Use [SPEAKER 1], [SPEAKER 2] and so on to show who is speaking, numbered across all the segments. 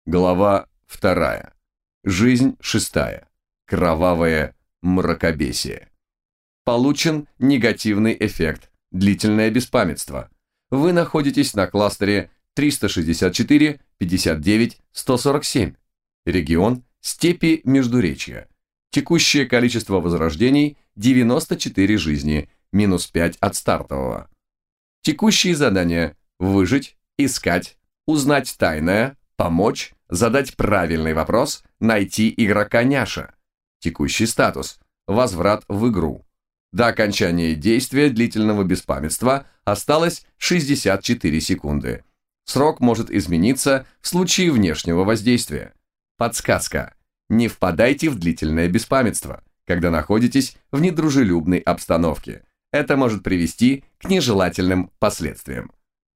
[SPEAKER 1] Глава 2. Жизнь 6. Кровавое мракобесие. Получен негативный эффект. Длительное беспамятство. Вы находитесь на кластере 364, 59, 147. Регион степи Междуречья. Текущее количество возрождений 94 жизни, минус 5 от стартового. Текущие задания: выжить, искать, узнать тайное, помочь, задать правильный вопрос, найти игрока-няша. Текущий статус: возврат в игру. До окончания действия длительного беспамятства осталось 64 секунды. Срок может измениться в случае внешнего воздействия. Подсказка: не впадайте в длительное беспамятство, когда находитесь в недружелюбной обстановке. Это может привести к нежелательным последствиям.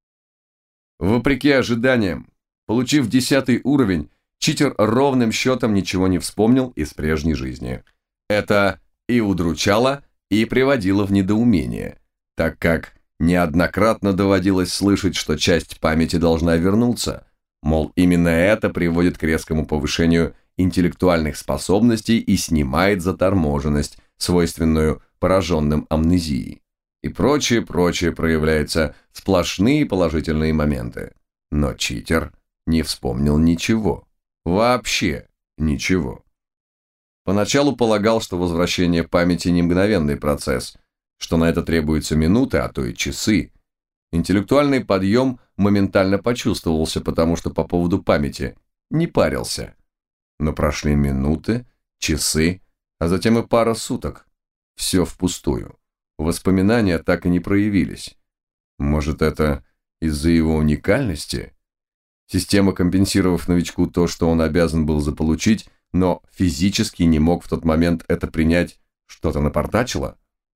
[SPEAKER 1] Вопреки ожиданиям, получив 10 уровень, читер ровным счетом ничего не вспомнил из прежней жизни. Это и удручало, и приводило в недоумение, так как неоднократно доводилось слышать, что часть памяти должна вернуться, мол, именно это приводит к резкому повышению интеллектуальных способностей и снимает заторможенность, свойственную пораженным амнезией. И прочее проявляются сплошные положительные моменты. Но читер не вспомнил ничего. Вообще ничего. Поначалу полагал, что возвращение памяти не мгновенный процесс, что на это требуются минуты, а то и часы. Интеллектуальный подъем моментально почувствовался, потому что по поводу памяти не парился. Но прошли минуты, часы, а затем и пара суток. Все впустую. Воспоминания так и не проявились. Может, это из-за его уникальности? Система, компенсировав новичку то, что он обязан был заполучить, но физически не мог в тот момент это принять, что-то напортачило?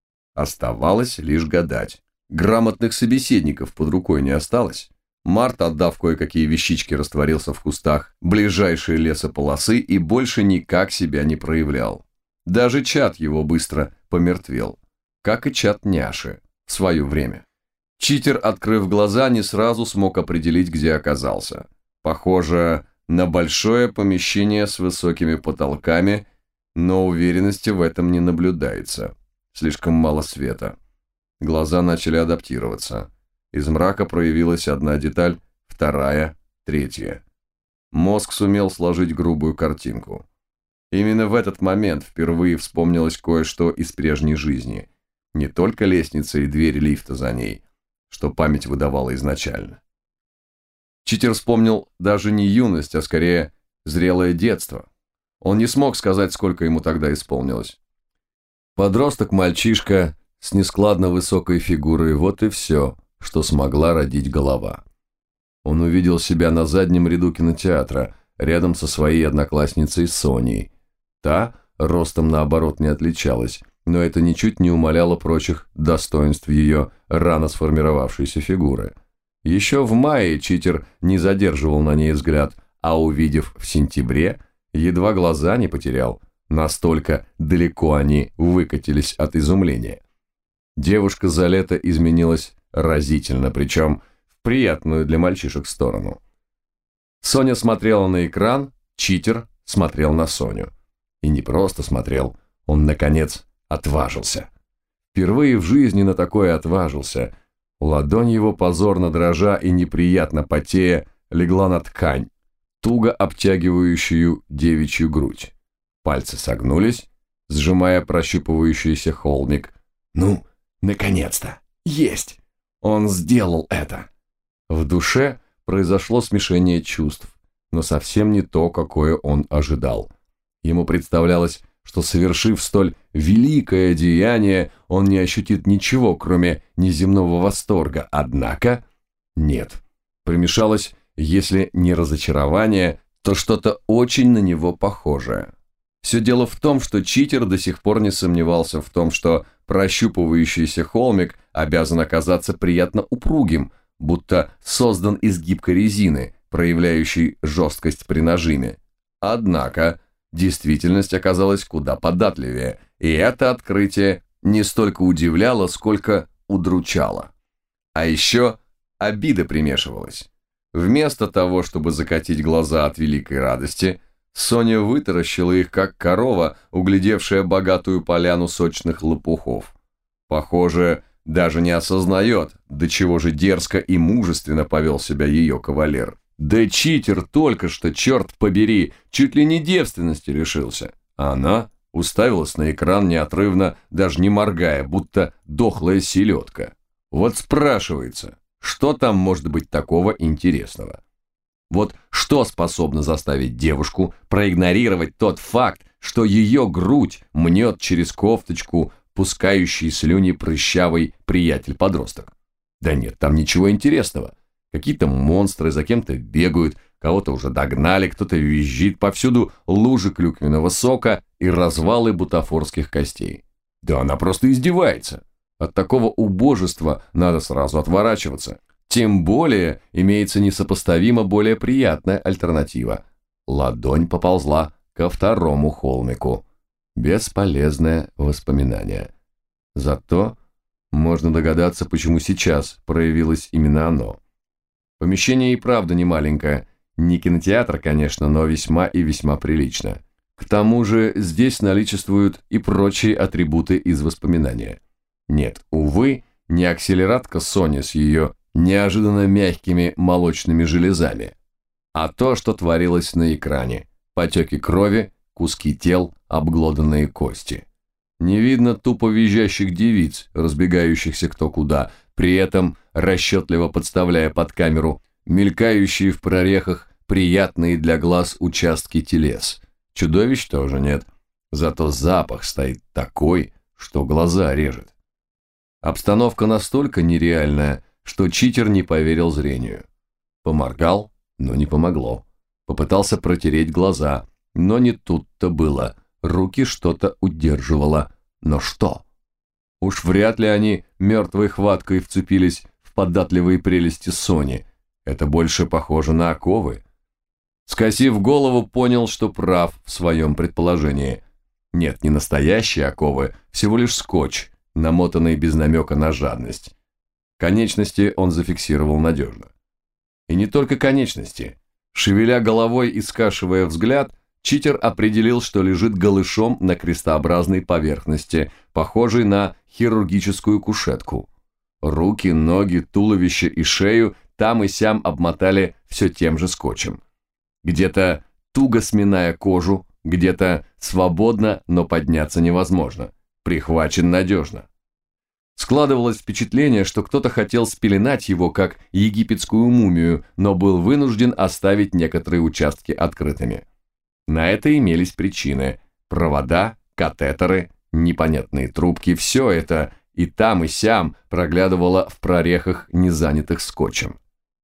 [SPEAKER 1] Оставалось лишь гадать. Грамотных собеседников под рукой не осталось. Март, отдав кое-какие вещички, растворился в кустах ближайшей лесополосы и больше никак себя не проявлял. Даже чат его быстро помертвел, как и чат няши в свое время. Читер, открыв глаза, не сразу смог определить, где оказался. Похоже на большое помещение с высокими потолками, но уверенности в этом не наблюдается. Слишком мало света. Глаза начали адаптироваться. Из мрака проявилась одна деталь, вторая, третья. Мозг сумел сложить грубую картинку. Именно в этот момент впервые вспомнилось кое-что из прежней жизни. Не только лестница и дверь лифта за ней, что память выдавала изначально. Читер вспомнил даже не юность, а скорее зрелое детство. Он не смог сказать, сколько ему тогда исполнилось. Подросток-мальчишка с нескладно высокой фигурой, вот и все, что смогла родить голова. Он увидел себя на заднем ряду кинотеатра, рядом со своей одноклассницей Соней. Та ростом, наоборот, не отличалась, но это ничуть не умаляло прочих достоинств ее рано сформировавшейся фигуры. Еще в мае читер не задерживал на ней взгляд, а увидев в сентябре, едва глаза не потерял, настолько далеко они выкатились от изумления. Девушка за лето изменилась разительно, причем в приятную для мальчишек сторону. Соня смотрела на экран, читер смотрел на Соню. И не просто смотрел, он, наконец, отважился. Впервые в жизни на такое отважился. Ладонь его, позорно дрожа и неприятно потея, легла на ткань, туго обтягивающую девичью грудь. Пальцы согнулись, сжимая прощупывающийся холмик. «Ну, наконец-то! Есть! Он сделал это!» В душе произошло смешение чувств, но совсем не то, какое он ожидал. Ему представлялось, что, совершив столь великое деяние, он не ощутит ничего, кроме неземного восторга. Однако нет. Примешалось, если не разочарование, то что-то очень на него похожее. Все дело в том, что читер до сих пор не сомневался в том, что прощупывающийся холмик обязан оказаться приятно упругим, будто создан из гибкой резины, проявляющей жесткость при нажиме. Однако действительность оказалась куда податливее, и это открытие не столько удивляло, сколько удручало. А еще обида примешивалась. Вместо того, чтобы закатить глаза от великой радости, Соня вытаращила их, как корова, углядевшая богатую поляну сочных лопухов. Похоже, даже не осознает, до чего же дерзко и мужественно повел себя ее кавалер. Да читер только что, черт побери, чуть ли не девственности лишился. А она уставилась на экран неотрывно, даже не моргая, будто дохлая селедка. Вот спрашивается, что там может быть такого интересного? Вот что способно заставить девушку проигнорировать тот факт, что ее грудь мнет через кофточку пускающий слюни прыщавый приятель-подросток? Да нет, там ничего интересного. Какие-то монстры за кем-то бегают, кого-то уже догнали, кто-то визжит, повсюду лужи клюквенного сока и развалы бутафорских костей. Да она просто издевается. От такого убожества надо сразу отворачиваться. Тем более имеется несопоставимо более приятная альтернатива. Ладонь поползла ко второму холмику. Бесполезное воспоминание. Зато можно догадаться, почему сейчас проявилось именно оно. Помещение и правда не маленькое. Не кинотеатр, конечно, но весьма и весьма прилично. К тому же здесь наличествуют и прочие атрибуты из воспоминания. Нет, увы, не акселератка Сони с ее неожиданно мягкими молочными железами, а то, что творилось на экране. Потеки крови, куски тел, обглоданные кости. Не видно тупо визжащих девиц, разбегающихся кто куда, при этом расчетливо подставляя под камеру мелькающие в прорехах приятные для глаз участки телес. Чудовищ тоже нет, зато запах стоит такой, что глаза режет. Обстановка настолько нереальная, что читер не поверил зрению. Поморгал, но не помогло. Попытался протереть глаза, но не тут-то было. Руки что-то удерживало. Но что? Уж вряд ли они мертвой хваткой вцепились в податливые прелести Сони. Это больше похоже на оковы. Скосив голову, понял, что прав в своем предположении. Нет, не настоящие оковы, всего лишь скотч, намотанный без намека на жадность. Конечности он зафиксировал надежно. И не только конечности. Шевеля головой и скашивая взгляд, читер определил, что лежит голышом на крестообразной поверхности, похожей на хирургическую кушетку. Руки, ноги, туловище и шею там и сям обмотали все тем же скотчем. Где-то туго сминая кожу, где-то свободно, но подняться невозможно. Прихвачен надежно. Складывалось впечатление, что кто-то хотел спеленать его, как египетскую мумию, но был вынужден оставить некоторые участки открытыми. На это имелись причины. Провода, катетеры, непонятные трубки, все это и там и сям проглядывало в прорехах, не занятых скотчем.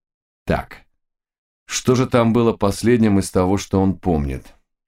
[SPEAKER 1] Так, что же там было последним из того, что он помнит?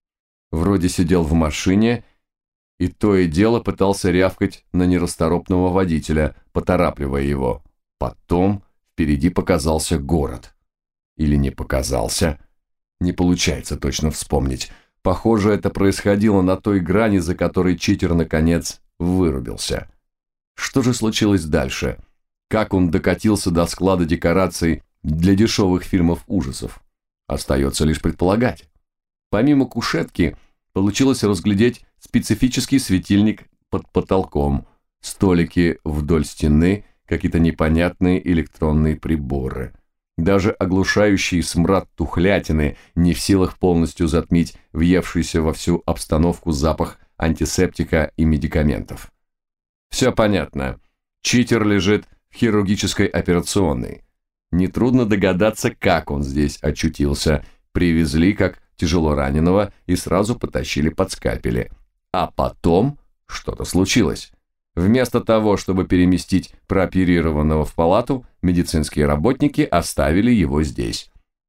[SPEAKER 1] Вроде сидел в машине и то и дело пытался рявкать на нерасторопного водителя, поторапливая его. Потом впереди показался город. Или не показался? Не получается точно вспомнить. Похоже, это происходило на той грани, за которой читер, наконец, вырубился. Что же случилось дальше? Как он докатился до склада декораций для дешевых фильмов ужасов? Остается лишь предполагать. Помимо кушетки, получилось разглядеть специфический светильник под потолком, столики вдоль стены, какие-то непонятные электронные приборы. Даже оглушающий смрад тухлятины не в силах полностью затмить въевшийся во всю обстановку запах антисептика и медикаментов. Все понятно. Читер лежит в хирургической операционной. Нетрудно догадаться, как он здесь очутился. Привезли как тяжело раненого и сразу потащили под скальпели. А потом что-то случилось. Вместо того, чтобы переместить прооперированного в палату, медицинские работники оставили его здесь.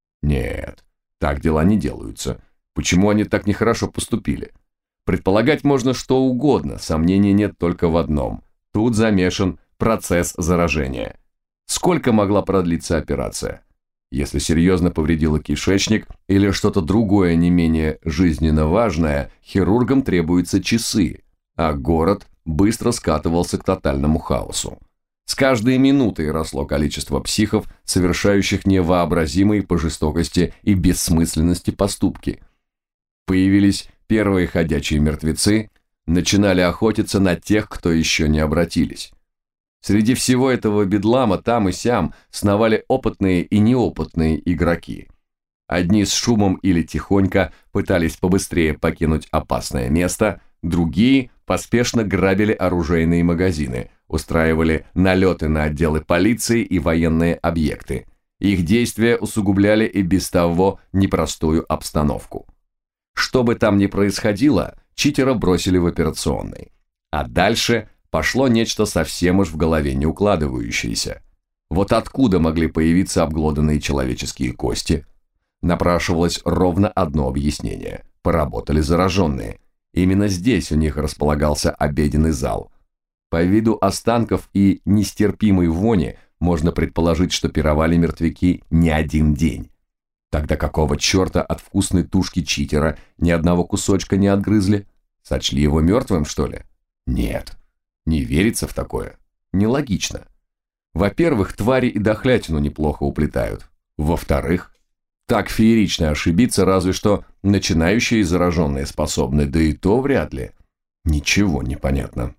[SPEAKER 1] Нет, так дела не делаются. Почему они так нехорошо поступили? Предполагать можно что угодно, сомнений нет только в одном. Тут замешан процесс заражения. Сколько могла продлиться операция? Если серьезно повредило кишечник или что-то другое не менее жизненно важное, хирургам требуются часы, а город быстро скатывался к тотальному хаосу. С каждой минутой росло количество психов, совершающих невообразимые по жестокости и бессмысленности поступки. Появились первые ходячие мертвецы, начинали охотиться на тех, кто еще не обратились. Среди всего этого бедлама там и сям сновали опытные и неопытные игроки. Одни с шумом или тихонько пытались побыстрее покинуть опасное место, другие поспешно грабили оружейные магазины, устраивали налеты на отделы полиции и военные объекты. Их действия усугубляли и без того непростую обстановку. Что бы там ни происходило, читера бросили в операционной. А дальше пошло нечто совсем уж в голове не укладывающееся. Вот откуда могли появиться обглоданные человеческие кости? Напрашивалось ровно одно объяснение. Поработали зараженные. Именно здесь у них располагался обеденный зал. По виду останков и нестерпимой вони можно предположить, что пировали мертвяки не один день. Тогда какого черта от вкусной тушки читера ни одного кусочка не отгрызли? Сочли его мертвым, что ли? Нет, не верится в такое. Нелогично. Во-первых, твари и дохлятину неплохо уплетают. Во-вторых, так феерично ошибиться разве что начинающие зараженные способны, да и то вряд ли. Ничего не понятно.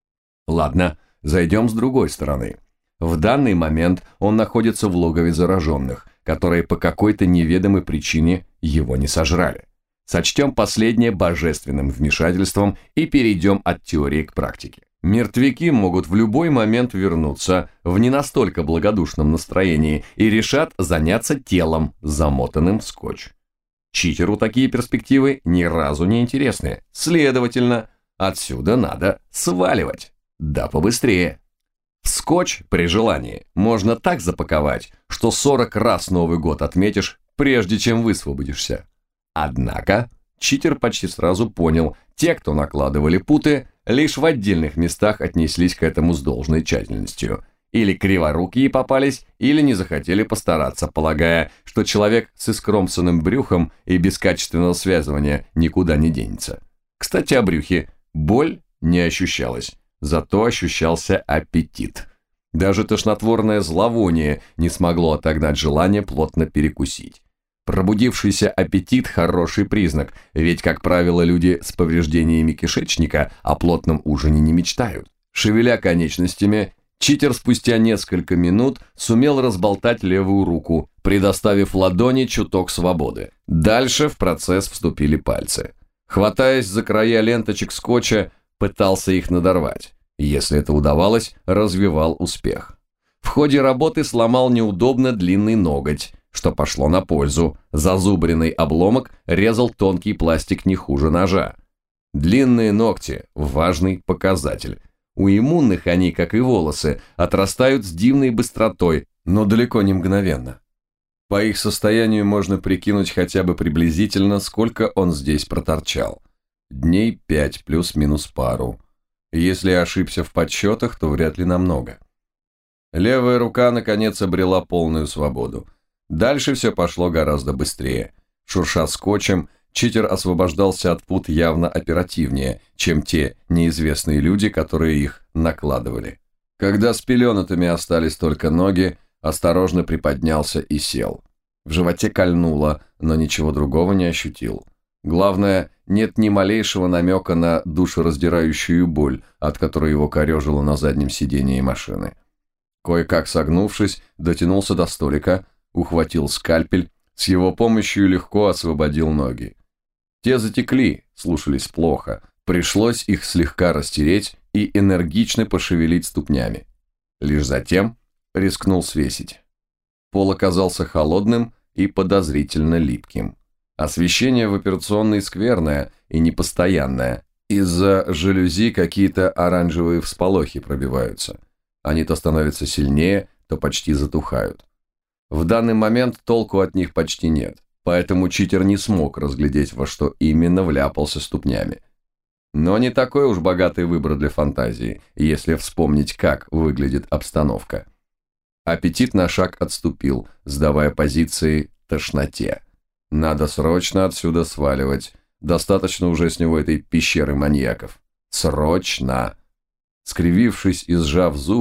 [SPEAKER 1] Ладно, зайдем с другой стороны. В данный момент он находится в логове зараженных, которые по какой-то неведомой причине его не сожрали. Сочтем последнее божественным вмешательством и перейдем от теории к практике. Мертвяки могут в любой момент вернуться в не настолько благодушном настроении и решат заняться телом, замотанным в скотч. Читеру такие перспективы ни разу не интересны. Следовательно, отсюда надо сваливать. Да побыстрее. В скотч, при желании, можно так запаковать, что 40 раз Новый год отметишь, прежде чем высвободишься. Однако, читер почти сразу понял, те, кто накладывали путы, лишь в отдельных местах отнеслись к этому с должной тщательностью. Или криворукие попались, или не захотели постараться, полагая, что человек с искромсанным брюхом и без качественного связывания никуда не денется. Кстати, о брюхе. Боль не ощущалась, зато ощущался аппетит. Даже тошнотворное зловоние не смогло отогнать желание плотно перекусить. Пробудившийся аппетит – хороший признак, ведь, как правило, люди с повреждениями кишечника о плотном ужине не мечтают. Шевеля конечностями, читер спустя несколько минут сумел разболтать левую руку, предоставив ладони чуток свободы. Дальше в процесс вступили пальцы. Хватаясь за края ленточек скотча, пытался их надорвать. Если это удавалось, развивал успех. В ходе работы сломал неудобно длинный ноготь, что пошло на пользу. Зазубренный обломок резал тонкий пластик не хуже ножа. Длинные ногти – важный показатель. У иммунных они, как и волосы, отрастают с дивной быстротой, но далеко не мгновенно. По их состоянию можно прикинуть хотя бы приблизительно, сколько он здесь проторчал. Дней 5 плюс-минус пару. Если ошибся в подсчетах, то вряд ли намного. Левая рука, наконец, обрела полную свободу. Дальше все пошло гораздо быстрее. Шурша скотчем, читер освобождался от пут явно оперативнее, чем те неизвестные люди, которые их накладывали. Когда с пеленатыми остались только ноги, осторожно приподнялся и сел. В животе кольнуло, но ничего другого не ощутил. Главное, нет ни малейшего намека на душераздирающую боль, от которой его корежило на заднем сидении машины. Кое-как согнувшись, дотянулся до столика, ухватил скальпель, с его помощью легко освободил ноги. Те затекли, слушались плохо, пришлось их слегка растереть и энергично пошевелить ступнями. Лишь затем рискнул свесить. Пол оказался холодным и подозрительно липким. Освещение в операционной скверное и непостоянное. Из-за жалюзи какие-то оранжевые всполохи пробиваются. Они то становятся сильнее, то почти затухают. В данный момент толку от них почти нет, поэтому читер не смог разглядеть, во что именно вляпался ступнями. Но не такой уж богатый выбор для фантазии, если вспомнить, как выглядит обстановка. Аппетит на шаг отступил, сдавая позиции тошноте. Надо срочно отсюда сваливать. Достаточно уже с него этой пещеры маньяков. Срочно! Скривившись и сжав зубы,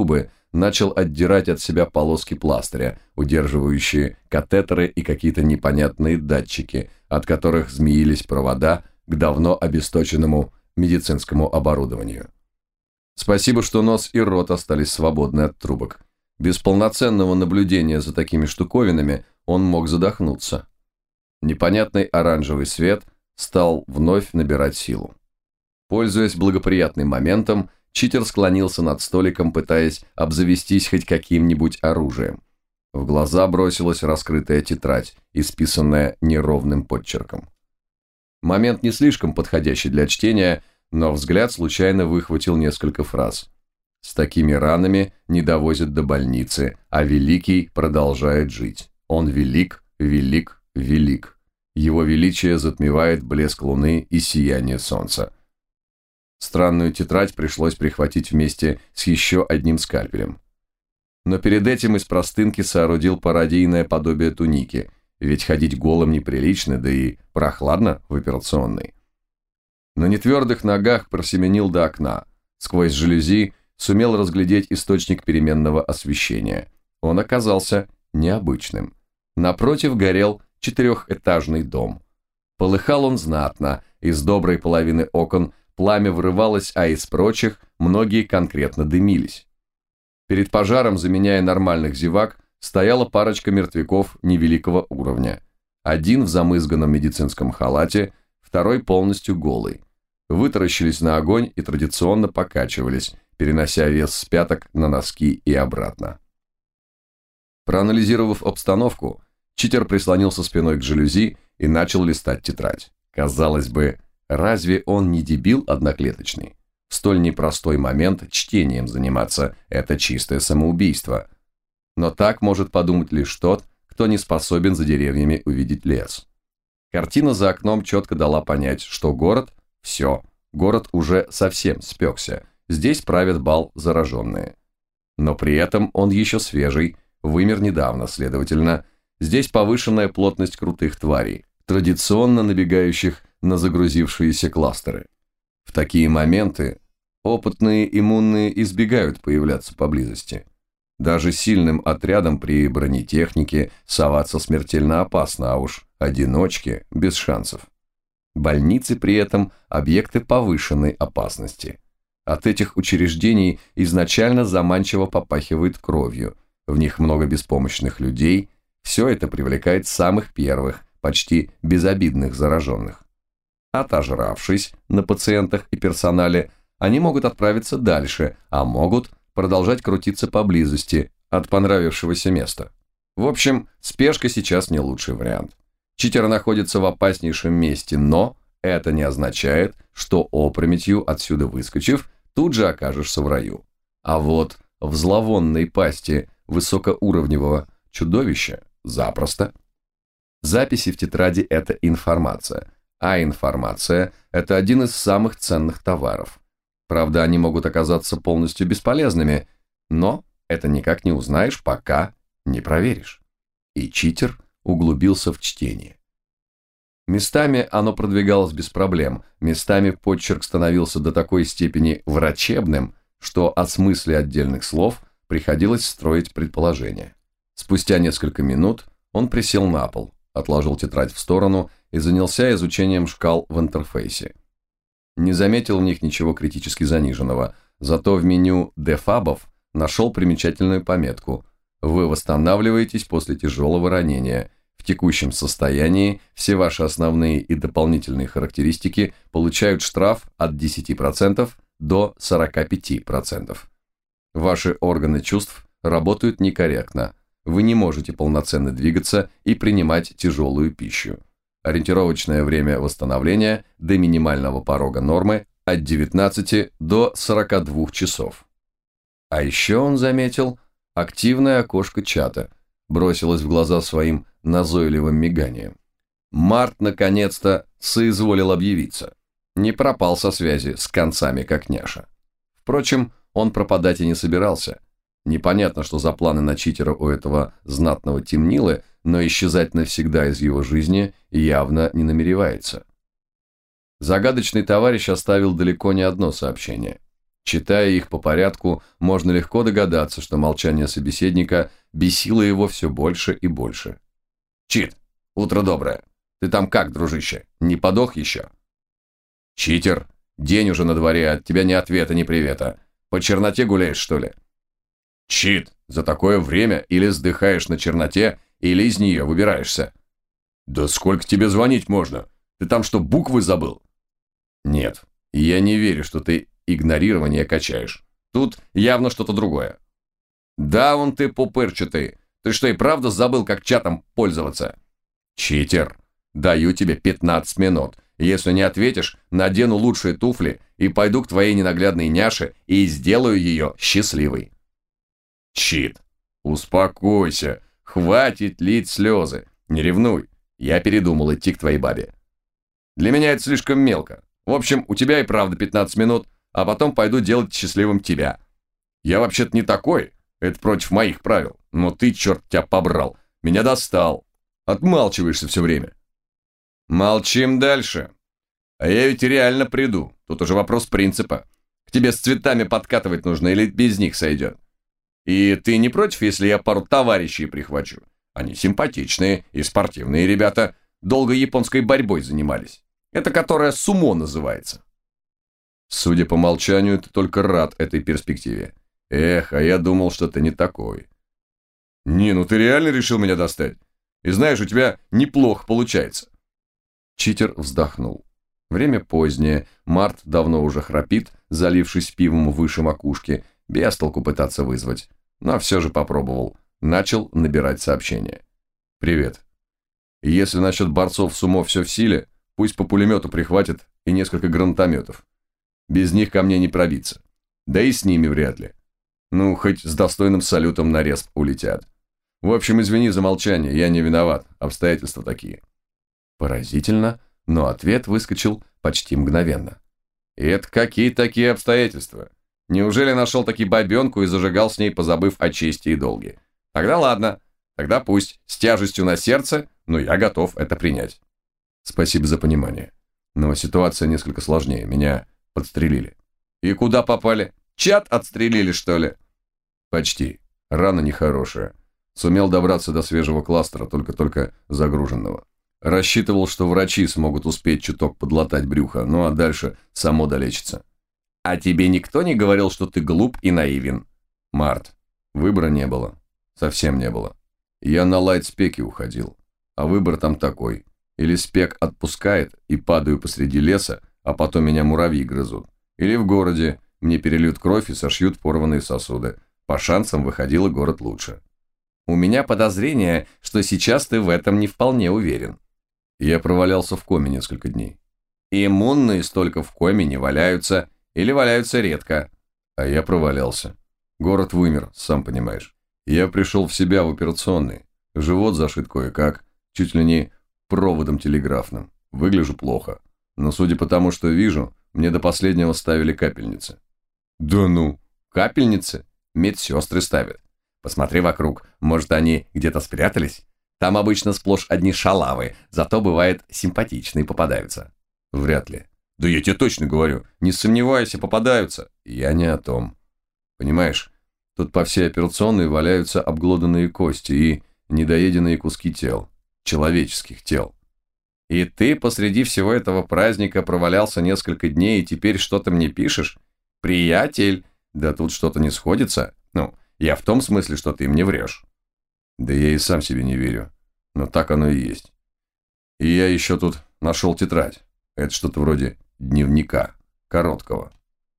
[SPEAKER 1] начал отдирать от себя полоски пластыря, удерживающие катетеры и какие-то непонятные датчики, от которых змеились провода к давно обесточенному медицинскому оборудованию. Спасибо, что нос и рот остались свободны от трубок. Без полноценного наблюдения за такими штуковинами он мог задохнуться. Непонятный оранжевый свет стал вновь набирать силу. Пользуясь благоприятным моментом, читер склонился над столиком, пытаясь обзавестись хоть каким-нибудь оружием. В глаза бросилась раскрытая тетрадь, исписанная неровным подчерком. Момент не слишком подходящий для чтения, но взгляд случайно выхватил несколько фраз. «С такими ранами не довозят до больницы, а Великий продолжает жить. Он велик, велик, велик. Его величие затмевает блеск луны и сияние солнца». Странную тетрадь пришлось прихватить вместе с еще одним скальпелем. Но перед этим из простынки соорудил пародийное подобие туники, ведь ходить голым неприлично, да и прохладно в операционной. На нетвердых ногах просеменил до окна. Сквозь жалюзи сумел разглядеть источник переменного освещения. Он оказался необычным. Напротив горел 4-этажный дом. Полыхал он знатно, из доброй половины окон пламя вырывалось, а из прочих многие конкретно дымились. Перед пожаром, заменяя нормальных зевак, стояла парочка мертвяков невеликого уровня. Один в замызганном медицинском халате, второй полностью голый. Вытаращились на огонь и традиционно покачивались, перенося вес с пяток на носки и обратно. Проанализировав обстановку, читер прислонился спиной к жалюзи и начал листать тетрадь. Казалось бы, разве он не дебил одноклеточный? В столь непростой момент чтением заниматься – это чистое самоубийство. Но так может подумать лишь тот, кто не способен за деревьями увидеть лес. Картина за окном четко дала понять, что город – все, город уже совсем спекся, здесь правят бал зараженные. Но при этом он еще свежий, вымер недавно, следовательно, здесь повышенная плотность крутых тварей, традиционно набегающих на загрузившиеся кластеры. В такие моменты опытные иммунные избегают появляться поблизости. Даже сильным отрядам при бронетехнике соваться смертельно опасно, а уж одиночке без шансов. Больницы при этом объекты повышенной опасности. От этих учреждений изначально заманчиво попахивает кровью, в них много беспомощных людей, все это привлекает самых первых, почти безобидных зараженных. Отожравшись на пациентах и персонале, они могут отправиться дальше, а могут продолжать крутиться поблизости от понравившегося места. В общем, спешка сейчас не лучший вариант. Читер находится в опаснейшем месте, но это не означает, что опрометью отсюда выскочив, тут же окажешься в раю. А вот в зловонной пасти высокоуровневого чудовища запросто. Записи в тетради – это информация, а информация – это один из самых ценных товаров. Правда, они могут оказаться полностью бесполезными, но это никак не узнаешь, пока не проверишь. И читер углубился в чтение. Местами оно продвигалось без проблем, местами почерк становился до такой степени врачебным, что о смысле отдельных слов приходилось строить предположения. Спустя несколько минут он присел на пол, отложил тетрадь в сторону и занялся изучением шкал в интерфейсе. Не заметил в них ничего критически заниженного, зато в меню дефабов нашел примечательную пометку: «Вы восстанавливаетесь после тяжелого ранения. В текущем состоянии все ваши основные и дополнительные характеристики получают штраф от 10% до 45%. Ваши органы чувств работают некорректно. Вы не можете полноценно двигаться и принимать тяжелую пищу. Ориентировочное время восстановления до минимального порога нормы от 19 до 42 часов». А еще он заметил активное окошко чата, бросилось в глаза своим назойливым миганием. Март наконец-то соизволил объявиться. Не пропал со связи с концами как няша. Впрочем, он пропадать и не собирался. Непонятно, что за планы на читера у этого знатного темнилы, но исчезать навсегда из его жизни явно не намеревается. Загадочный товарищ оставил далеко не одно сообщение. Читая их по порядку, можно легко догадаться, что молчание собеседника бесило его все больше и больше. «Чит, утро доброе. Ты там как, дружище, не подох еще?» «Читер, день уже на дворе, от тебя ни ответа, ни привета. По черноте гуляешь, что ли?» «Чит, за такое время или сдыхаешь на черноте, или из нее выбираешься». «Да сколько тебе звонить можно? Ты там что, буквы забыл?» «Нет, я не верю, что ты игнорирование качаешь. Тут явно что-то другое». «Да, он ты пупырчатый. Ты что, и правда забыл, как чатом пользоваться?» «Читер, даю тебе 15 минут. Если не ответишь, надену лучшие туфли и пойду к твоей ненаглядной няше и сделаю ее счастливой». «Чит, успокойся. Хватит лить слезы. Не ревнуй. Я передумал идти к твоей бабе. Для меня это слишком мелко. В общем, у тебя и правда 15 минут, а потом пойду делать счастливым тебя. Я вообще-то не такой, это против моих правил, но ты, черт тебя побрал, меня достал. Отмалчиваешься все время». «Молчим дальше. А я ведь реально приду, тут уже вопрос принципа. К тебе с цветами подкатывать нужно или без них сойдет? И ты не против, если я пару товарищей прихвачу? Они симпатичные и спортивные ребята, долго японской борьбой занимались. Это которая сумо называется». «Судя по молчанию, ты только рад этой перспективе. Эх, а я думал, что ты не такой». «Не, ну ты реально решил меня достать? И знаешь, у тебя неплохо получается». Читер вздохнул. Время позднее, Март давно уже храпит, залившись пивом выше макушки, без толку пытаться вызвать. Но все же попробовал. Начал набирать сообщение. «Привет. Если насчет борцов сумо все в силе, пусть по пулемету прихватит и несколько гранатометов. Без них ко мне не пробиться. Да и с ними вряд ли. Ну, хоть с достойным салютом на респ улетят. В общем, извини за молчание, я не виноват, обстоятельства такие». Поразительно, но ответ выскочил почти мгновенно. «Это какие такие обстоятельства? Неужели нашел таки бабенку и зажигал с ней, позабыв о чести и долге? Тогда ладно, тогда пусть, с тяжестью на сердце, но я готов это принять». «Спасибо за понимание. Но ситуация несколько сложнее, меня подстрелили». «И куда попали? Чат отстрелили, что ли?» «Почти. Рана нехорошая. Сумел добраться до свежего кластера, только-только загруженного. Рассчитывал, что врачи смогут успеть чуток подлатать брюхо, ну а дальше само долечится». «А тебе никто не говорил, что ты глуп и наивен?» «Март, выбора не было. Совсем не было. Я на лайт-спеке уходил. А выбор там такой. Или спек отпускает и падаю посреди леса, а потом меня муравьи грызут. Или в городе мне перельют кровь и сошьют порванные сосуды. По шансам выходило город лучше». «У меня подозрение, что сейчас ты в этом не вполне уверен». Я провалялся в коме несколько дней. «Иммунные столько в коме не валяются или валяются редко». А я провалялся. Город вымер, сам понимаешь. Я пришел в себя в операционной. Живот зашит кое-как, чуть ли не проводом телеграфным. Выгляжу плохо. Но судя по тому, что вижу, мне до последнего ставили капельницы». «Да ну, капельницы? Медсестры ставят. Посмотри вокруг, может, они где-то спрятались? Там обычно сплошь одни шалавы, зато бывает симпатичные попадаются». «Вряд ли». «Да я тебе точно говорю, не сомневайся, попадаются». «Я не о том. Понимаешь, тут по всей операционной валяются обглоданные кости и недоеденные куски тел. Человеческих тел. И ты посреди всего этого праздника провалялся несколько дней и теперь что-то мне пишешь? Приятель, да тут что-то не сходится. Ну, я в том смысле, что ты мне врешь». «Да я и сам себе не верю. Но так оно и есть. И я еще тут нашел тетрадь. Это что-то вроде дневника. Короткого.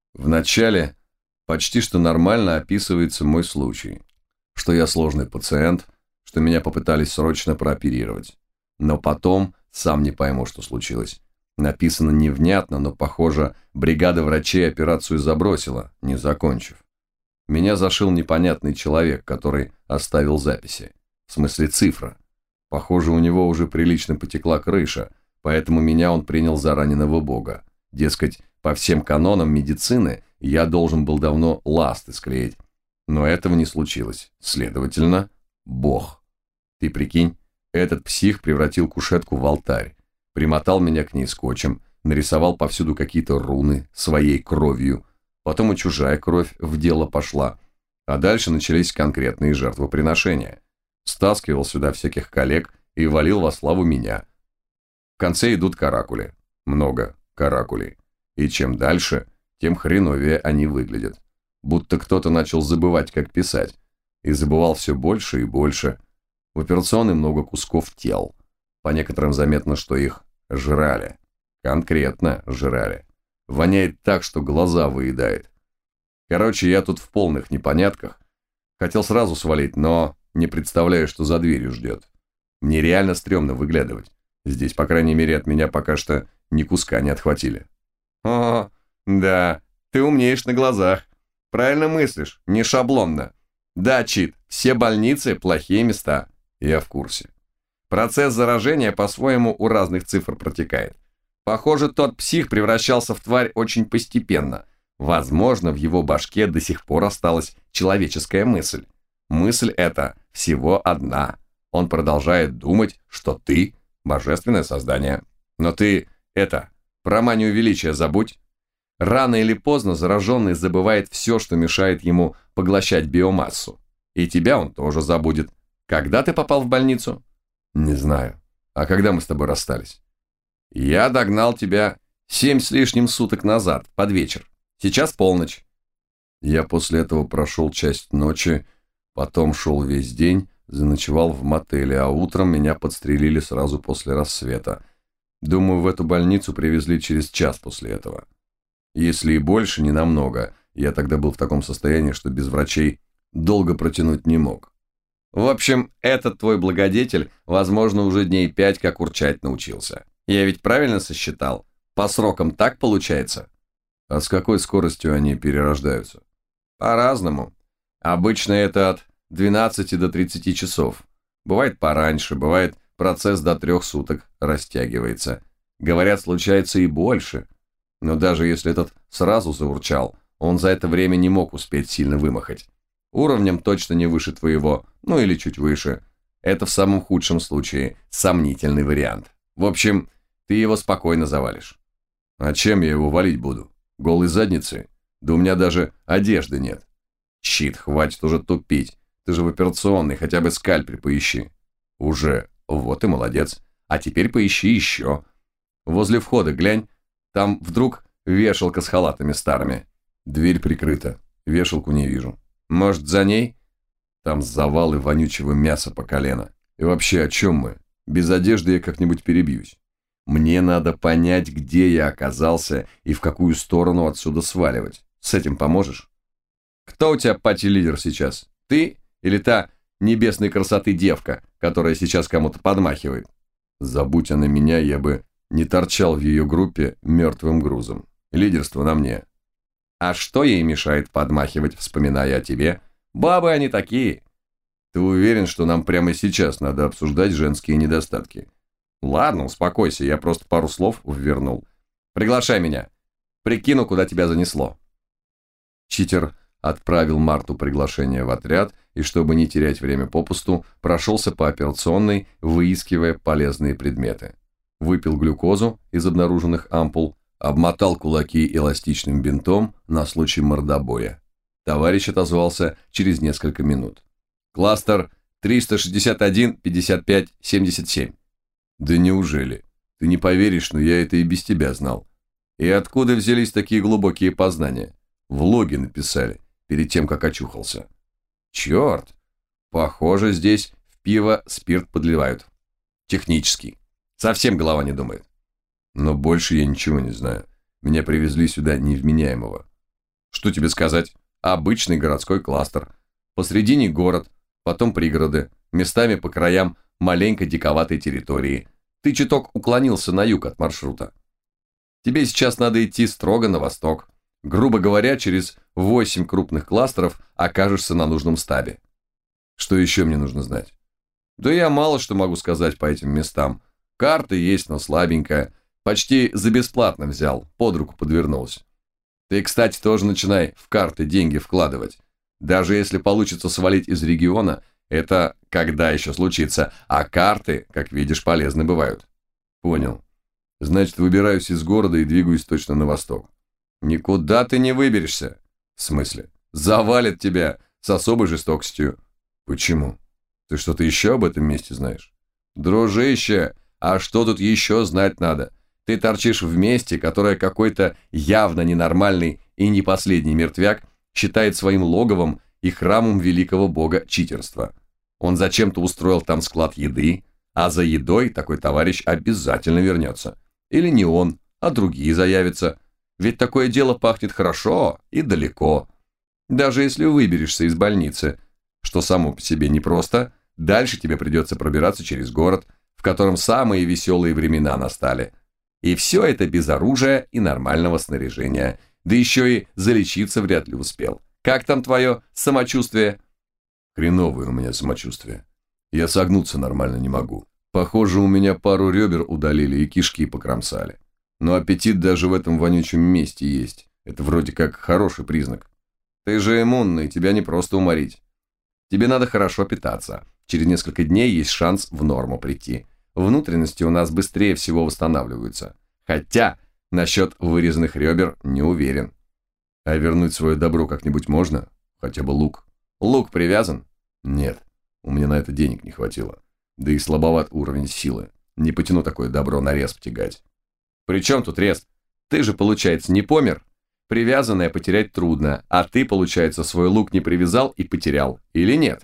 [SPEAKER 1] Вначале почти что нормально описывается мой случай. Что я сложный пациент, что меня попытались срочно прооперировать. Но потом, сам не пойму, что случилось. Написано невнятно, но, похоже, бригада врачей операцию забросила, не закончив. Меня зашил непонятный человек, который оставил записи. В смысле цифра. Похоже, у него уже прилично потекла крыша, поэтому меня он принял за раненого бога. Дескать, по всем канонам медицины я должен был давно ласты склеить. Но этого не случилось. Следовательно, бог. Ты прикинь, этот псих превратил кушетку в алтарь, примотал меня к ней скотчем, нарисовал повсюду какие-то руны своей кровью, потом и чужая кровь в дело пошла. А дальше начались конкретные жертвоприношения. Стаскивал сюда всяких коллег и валил во славу меня. В конце идут каракули. Много каракулей. И чем дальше, тем хреновее они выглядят. Будто кто-то начал забывать, как писать. И забывал все больше и больше. В операционной много кусков тел. По некоторым заметно, что их жрали. Конкретно жрали. Воняет так, что глаза выедает. Короче, я тут в полных непонятках. Хотел сразу свалить, но не представляю, что за дверью ждет. Мне реально стрёмно выглядывать. Здесь, по крайней мере, от меня пока что ни куска не отхватили. О, да, ты умнеешь на глазах. Правильно мыслишь, не шаблонно. Да, Чит, все больницы – плохие места. Я в курсе. Процесс заражения по-своему у разных цифр протекает. Похоже, тот псих превращался в тварь очень постепенно. Возможно, в его башке до сих пор осталась человеческая мысль. Мысль эта всего одна. Он продолжает думать, что ты – божественное создание. Но ты, про манию величия забудь. Рано или поздно зараженный забывает все, что мешает ему поглощать биомассу. И тебя он тоже забудет. Когда ты попал в больницу? Не знаю. А когда мы с тобой расстались? Я догнал тебя 7 с лишним суток назад, под вечер. Сейчас полночь. Я после этого прошел часть ночи, потом шел весь день, заночевал в мотеле, а утром меня подстрелили сразу после рассвета. Думаю, в эту больницу привезли через час после этого. Если и больше, не намного. Я тогда был в таком состоянии, что без врачей долго протянуть не мог. В общем, этот твой благодетель, возможно, уже дней 5 как урчать научился. Я ведь правильно сосчитал? По срокам так получается? А с какой скоростью они перерождаются? По-разному. Обычно это от 12 до 30 часов. Бывает пораньше, бывает процесс до 3 суток растягивается. Говорят, случается и больше. Но даже если этот сразу заурчал, он за это время не мог успеть сильно вымахать. Уровнем точно не выше твоего, ну или чуть выше. Это в самом худшем случае сомнительный вариант. В общем, ты его спокойно завалишь. А чем я его валить буду? Голой задницей? Да у меня даже одежды нет. Щит, хватит уже тупить. Ты же в операционной, хотя бы скальпель поищи. Уже. Вот и молодец. А теперь поищи еще. Возле входа глянь. Там вдруг вешалка с халатами старыми. Дверь прикрыта. Вешалку не вижу. Может, за ней? Там завалы вонючего мяса по колено. И вообще, о чем мы? Без одежды я как-нибудь перебьюсь. Мне надо понять, где я оказался и в какую сторону отсюда сваливать. С этим поможешь? Кто у тебя пати-лидер сейчас? Ты или та небесной красоты девка, которая сейчас кому-то подмахивает? Забудь она меня, я бы не торчал в ее группе мертвым грузом. Лидерство на мне. А что ей мешает подмахивать, вспоминая о тебе? Бабы они такие. Ты уверен, что нам прямо сейчас надо обсуждать женские недостатки? Ладно, успокойся, я просто пару слов ввернул. Приглашай меня. Прикину, куда тебя занесло. Читер отправил Марту приглашение в отряд и, чтобы не терять время попусту, прошелся по операционной, выискивая полезные предметы. Выпил глюкозу из обнаруженных ампул, обмотал кулаки эластичным бинтом на случай мордобоя. Товарищ отозвался через несколько минут. Кластер 361-55-77. Да неужели? Ты не поверишь, но я это и без тебя знал. И откуда взялись такие глубокие познания? В логе написали, перед тем, как очухался. Черт! Похоже, здесь в пиво спирт подливают. Технический. Совсем голова не думает. Но больше я ничего не знаю. Меня привезли сюда невменяемого. Что тебе сказать? Обычный городской кластер. Посредине город, потом пригороды, местами по краям маленькой диковатой территории. Ты чуток уклонился на юг от маршрута. Тебе сейчас надо идти строго на восток. Грубо говоря, через 8 крупных кластеров окажешься на нужном стабе. Что еще мне нужно знать? Да я мало что могу сказать по этим местам. Карта есть, но слабенькая. Почти за бесплатно взял, под руку подвернулся. Ты, кстати, тоже начинай в карты деньги вкладывать. Даже если получится свалить из региона, это когда еще случится, а карты, как видишь, полезны бывают. Понял. Значит, выбираюсь из города и двигаюсь точно на восток. Никуда ты не выберешься. В смысле? Завалят тебя с особой жестокостью. Почему? Ты что-то еще об этом месте знаешь? Дружище, а что тут еще знать надо? Ты торчишь в месте, которое какой-то явно ненормальный и не последний мертвяк считает своим логовом и храмом великого бога читерства. Он зачем-то устроил там склад еды, а за едой такой товарищ обязательно вернется. Или не он, а другие заявятся. Ведь такое дело пахнет хорошо и далеко. Даже если выберешься из больницы, что само по себе непросто, дальше тебе придется пробираться через город, в котором самые веселые времена настали. И все это без оружия и нормального снаряжения. Да еще и залечиться вряд ли успел. Как там твое самочувствие? Хреновое у меня самочувствие. Я согнуться нормально не могу. Похоже, у меня пару ребер удалили и кишки покромсали. Но аппетит даже в этом вонючем месте есть. Это вроде как хороший признак. Ты же иммунный, тебя не просто уморить. Тебе надо хорошо питаться. Через несколько дней есть шанс в норму прийти. Внутренности у нас быстрее всего восстанавливаются. Хотя насчет вырезанных ребер не уверен. А вернуть свое добро как-нибудь можно? Хотя бы лук. Лук привязан? Нет, у меня на это денег не хватило. Да и слабоват уровень силы. Не потяну такое добро на рез тягать. При чем тут рез? Ты же, получается, не помер? Привязанное потерять трудно, а ты, получается, свой лук не привязал и потерял. Или нет?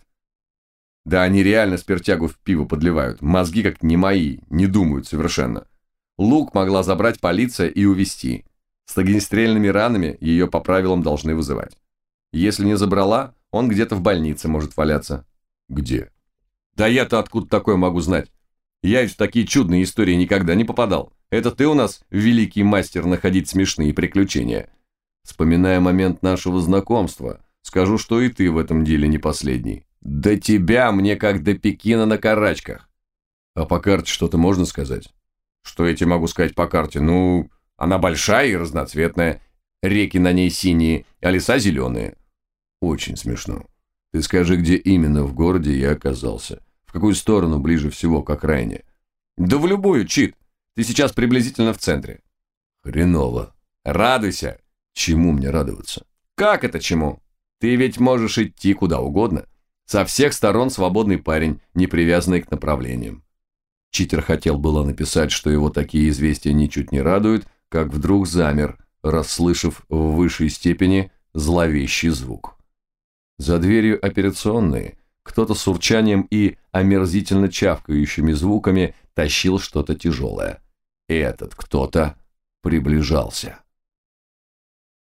[SPEAKER 1] Да они реально спиртягу в пиво подливают. Мозги как не мои, не думают совершенно. Лук могла забрать полиция и увезти. С огнестрельными ранами ее по правилам должны вызывать. Если не забрала, он где-то в больнице может валяться. Где? Да я-то откуда такое могу знать? Я ведь в такие чудные истории никогда не попадал. Это ты у нас великий мастер находить смешные приключения. Вспоминая момент нашего знакомства, скажу, что и ты в этом деле не последний. До тебя мне как до Пекина на карачках. А по карте что-то можно сказать? Что я тебе могу сказать по карте? Ну, она большая и разноцветная. Реки на ней синие, а леса зеленые. Очень смешно. Ты скажи, где именно в городе я оказался. В какую сторону ближе всего к окраине? Да в любую, Чит. Ты сейчас приблизительно в центре. Хреново. Радуйся. Чему мне радоваться? Как это чему? Ты ведь можешь идти куда угодно. Со всех сторон свободный парень, не привязанный к направлениям. Читер хотел было написать, что его такие известия ничуть не радуют, как вдруг замер, расслышав в высшей степени зловещий звук. За дверью операционной кто-то с урчанием и омерзительно чавкающими звуками тащил что-то тяжелое. Этот кто-то приближался.